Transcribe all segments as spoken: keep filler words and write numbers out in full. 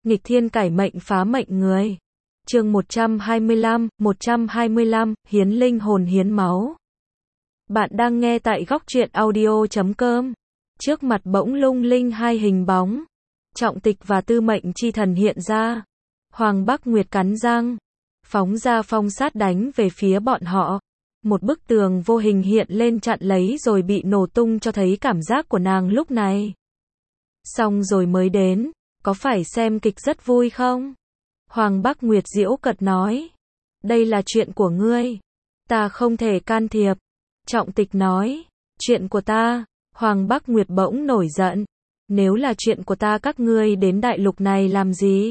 Nghịch thiên cải mệnh phá mệnh người. Chương một trăm hai mươi lăm, một trăm hai mươi lăm, hiến linh hồn hiến máu. Bạn đang nghe tại góc truyện audio chấm com. Trước mặt bỗng lung linh hai hình bóng. Trọng Tịch và Tư Mệnh Chi Thần hiện ra. Hoàng Bắc Nguyệt cắn răng, phóng ra phong sát đánh về phía bọn họ. Một bức tường vô hình hiện lên chặn lấy rồi bị nổ tung, cho thấy cảm giác của nàng lúc này. Xong rồi mới đến, có phải xem kịch rất vui không? Hoàng Bắc Nguyệt giễu cợt nói. Đây là chuyện của ngươi, ta không thể can thiệp. Trọng Tịch nói. Chuyện của ta. Hoàng Bắc Nguyệt bỗng nổi giận. Nếu là chuyện của ta, các ngươi đến đại lục này làm gì?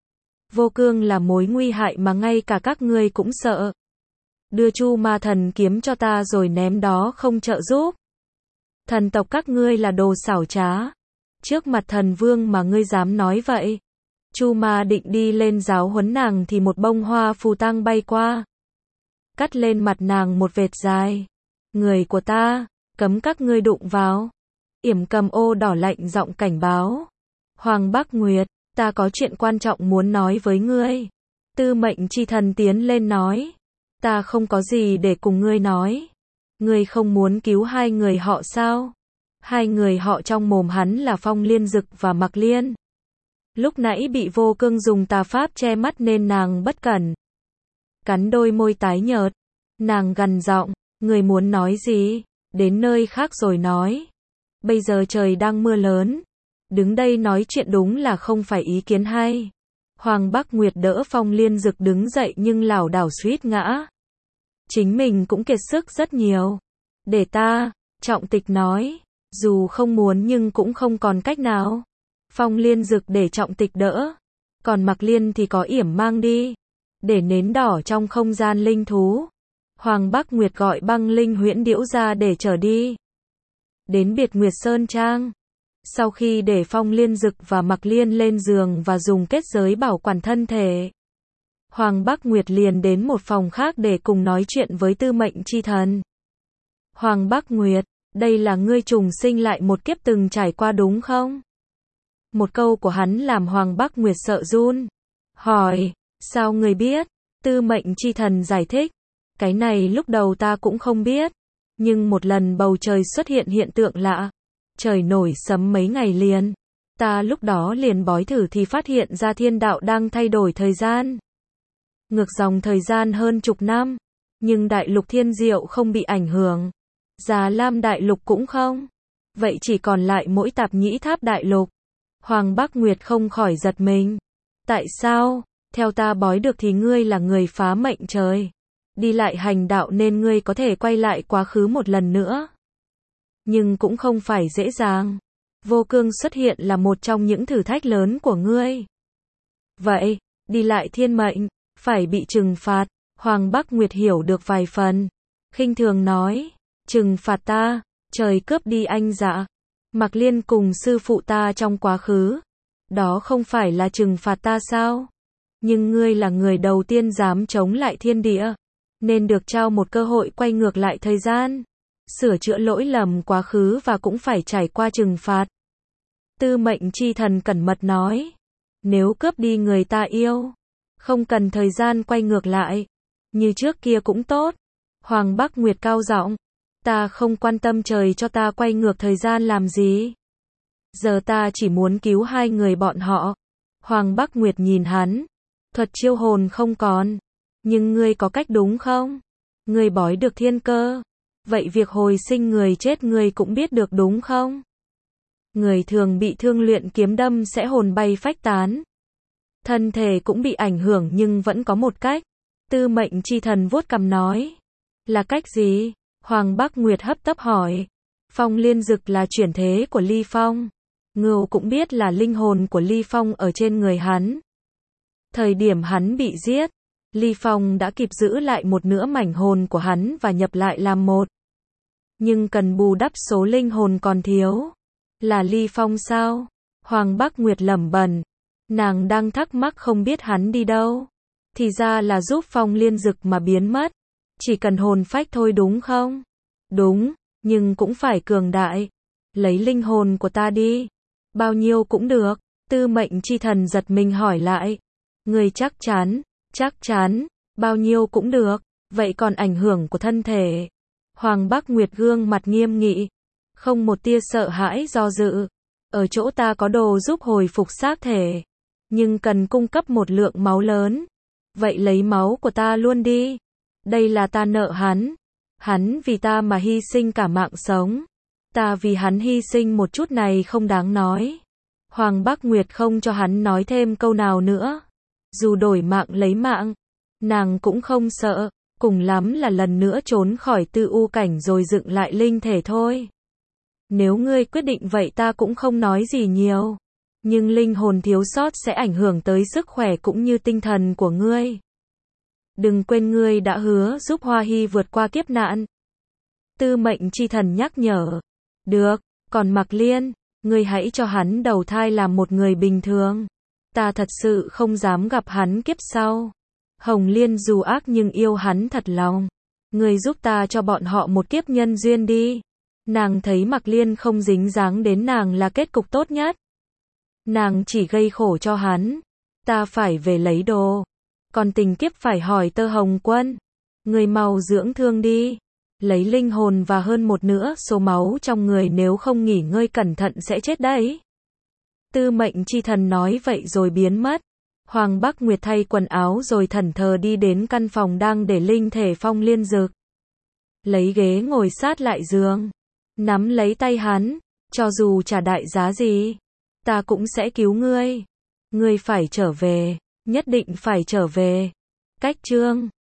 Vô Cương là mối nguy hại mà ngay cả các ngươi cũng sợ. Đưa Chu Ma Thần kiếm cho ta rồi ném đó không trợ giúp. Thần tộc các ngươi là đồ xảo trá. Trước mặt thần vương mà ngươi dám nói vậy. Chu Ma định đi lên giáo huấn nàng thì một bông hoa phù tang bay qua, cắt lên mặt nàng một vệt dài. Người của ta, cấm các ngươi đụng vào. Yểm Cầm ô đỏ lạnh giọng cảnh báo. Hoàng Bắc Nguyệt, ta có chuyện quan trọng muốn nói với ngươi. Tư Mệnh Chi Thần tiến lên nói. Ta không có gì để cùng ngươi nói. Ngươi không muốn cứu hai người họ sao? Hai người họ trong mồm hắn là Phong Liên Dực và Mạc Liên. Lúc nãy bị Vô Cương dùng tà pháp che mắt nên nàng bất cẩn. Cắn đôi môi tái nhợt. Nàng gằn giọng, người muốn nói gì? Đến nơi khác rồi nói. Bây giờ trời đang mưa lớn. Đứng đây nói chuyện đúng là không phải ý kiến hay. Hoàng Bắc Nguyệt đỡ Phong Liên Dực đứng dậy nhưng lảo đảo suýt ngã. Chính mình cũng kiệt sức rất nhiều. Để ta, Trọng Tịch nói. Dù không muốn nhưng cũng không còn cách nào. Phong Liên Dực để Trọng Tịch đỡ. Còn Mạc Liên thì có Yểm mang đi. Để nến đỏ trong không gian linh thú. Hoàng Bắc Nguyệt gọi Băng Linh Huyễn Điểu ra để chở đi. Đến Biệt Nguyệt Sơn Trang. Sau khi để Phong Liên Dực và Mạc Liên lên giường và dùng kết giới bảo quản thân thể, Hoàng Bắc Nguyệt liền đến một phòng khác để cùng nói chuyện với Tư Mệnh Chi Thần. Hoàng Bắc Nguyệt, đây là ngươi trùng sinh lại một kiếp từng trải qua đúng không? Một câu của hắn làm Hoàng Bắc Nguyệt sợ run. Hỏi, sao ngươi biết? Tư Mệnh Chi Thần giải thích. Cái này lúc đầu ta cũng không biết. Nhưng một lần bầu trời xuất hiện hiện tượng lạ. Trời nổi sấm mấy ngày liền. Ta lúc đó liền bói thử thì phát hiện ra thiên đạo đang thay đổi thời gian. Ngược dòng thời gian hơn chục năm. Nhưng đại lục Thiên Diệu không bị ảnh hưởng. Già Lam đại lục cũng không. Vậy chỉ còn lại mỗi Tạp Nhĩ Tháp đại lục. Hoàng Bắc Nguyệt không khỏi giật mình. Tại sao? Theo ta bói được thì ngươi là người phá mệnh trời. Đi lại hành đạo nên ngươi có thể quay lại quá khứ một lần nữa. Nhưng cũng không phải dễ dàng. Vô Cương xuất hiện là một trong những thử thách lớn của ngươi. Vậy, đi lại thiên mệnh, phải bị trừng phạt. Hoàng Bắc Nguyệt hiểu được vài phần. Khinh thường nói, trừng phạt ta, trời cướp đi anh dạ. Mạc Liên cùng sư phụ ta trong quá khứ. Đó không phải là trừng phạt ta sao? Nhưng ngươi là người đầu tiên dám chống lại thiên địa. Nên được trao một cơ hội quay ngược lại thời gian. Sửa chữa lỗi lầm quá khứ và cũng phải trải qua trừng phạt. Tư Mệnh Chi Thần cẩn mật nói. Nếu cướp đi người ta yêu, không cần thời gian quay ngược lại. Như trước kia cũng tốt. Hoàng Bắc Nguyệt cao giọng. Ta không quan tâm trời cho ta quay ngược thời gian làm gì. Giờ ta chỉ muốn cứu hai người bọn họ. Hoàng Bắc Nguyệt nhìn hắn. Thuật chiêu hồn không còn. Nhưng ngươi có cách đúng không? Ngươi bói được thiên cơ. Vậy việc hồi sinh người chết ngươi cũng biết được đúng không? Người thường bị thương luyện kiếm đâm sẽ hồn bay phách tán. Thân thể cũng bị ảnh hưởng nhưng vẫn có một cách. Tư Mệnh Chi Thần vuốt cằm nói. Là cách gì? Hoàng Bắc Nguyệt hấp tấp hỏi. Phong Liên Dực là chuyển thế của Ly Phong. Ngưu cũng biết là linh hồn của Ly Phong ở trên người hắn. Thời điểm hắn bị giết, Ly Phong đã kịp giữ lại một nửa mảnh hồn của hắn và nhập lại làm một. Nhưng cần bù đắp số linh hồn còn thiếu. Là Ly Phong sao? Hoàng Bắc Nguyệt lẩm bẩm. Nàng đang thắc mắc không biết hắn đi đâu. Thì ra là giúp Phong Liên Dực mà biến mất. Chỉ cần hồn phách thôi đúng không? Đúng, nhưng cũng phải cường đại. Lấy linh hồn của ta đi. Bao nhiêu cũng được. Tư Mệnh Chi Thần giật mình hỏi lại. Người chắc chắn, chắc chắn, bao nhiêu cũng được, vậy còn ảnh hưởng của thân thể? Hoàng Bắc Nguyệt gương mặt nghiêm nghị, không một tia sợ hãi do dự. Ở chỗ ta có đồ giúp hồi phục xác thể, nhưng cần cung cấp một lượng máu lớn. Vậy lấy máu của ta luôn đi. Đây là ta nợ hắn. Hắn vì ta mà hy sinh cả mạng sống. Ta vì hắn hy sinh một chút này không đáng nói. Hoàng Bắc Nguyệt không cho hắn nói thêm câu nào nữa. Dù đổi mạng lấy mạng, nàng cũng không sợ, cùng lắm là lần nữa trốn khỏi tư u cảnh rồi dựng lại linh thể thôi. Nếu ngươi quyết định vậy ta cũng không nói gì nhiều. Nhưng linh hồn thiếu sót sẽ ảnh hưởng tới sức khỏe cũng như tinh thần của ngươi. Đừng quên ngươi đã hứa giúp Hoa Hy vượt qua kiếp nạn. Tư Mệnh Chi Thần nhắc nhở. Được, còn Mạc Liên, ngươi hãy cho hắn đầu thai làm một người bình thường. Ta thật sự không dám gặp hắn kiếp sau. Hồng Liên dù ác nhưng yêu hắn thật lòng. Ngươi giúp ta cho bọn họ một kiếp nhân duyên đi. Nàng thấy Mạc Liên không dính dáng đến nàng là kết cục tốt nhất. Nàng chỉ gây khổ cho hắn. Ta phải về lấy đồ. Còn tình kiếp phải hỏi Tơ Hồng Quân. Người mau dưỡng thương đi. Lấy linh hồn và hơn một nửa số máu trong người, nếu không nghỉ ngơi cẩn thận sẽ chết đấy. Tư Mệnh Chi Thần nói vậy rồi biến mất. Hoàng Bắc Nguyệt thay quần áo rồi thẫn thờ đi đến căn phòng đang để linh thể Phong Liên Dực. Lấy ghế ngồi sát lại giường. Nắm lấy tay hắn. Cho dù trả đại giá gì, ta cũng sẽ cứu ngươi. Ngươi phải trở về. Nhất định phải trở về. Cách chương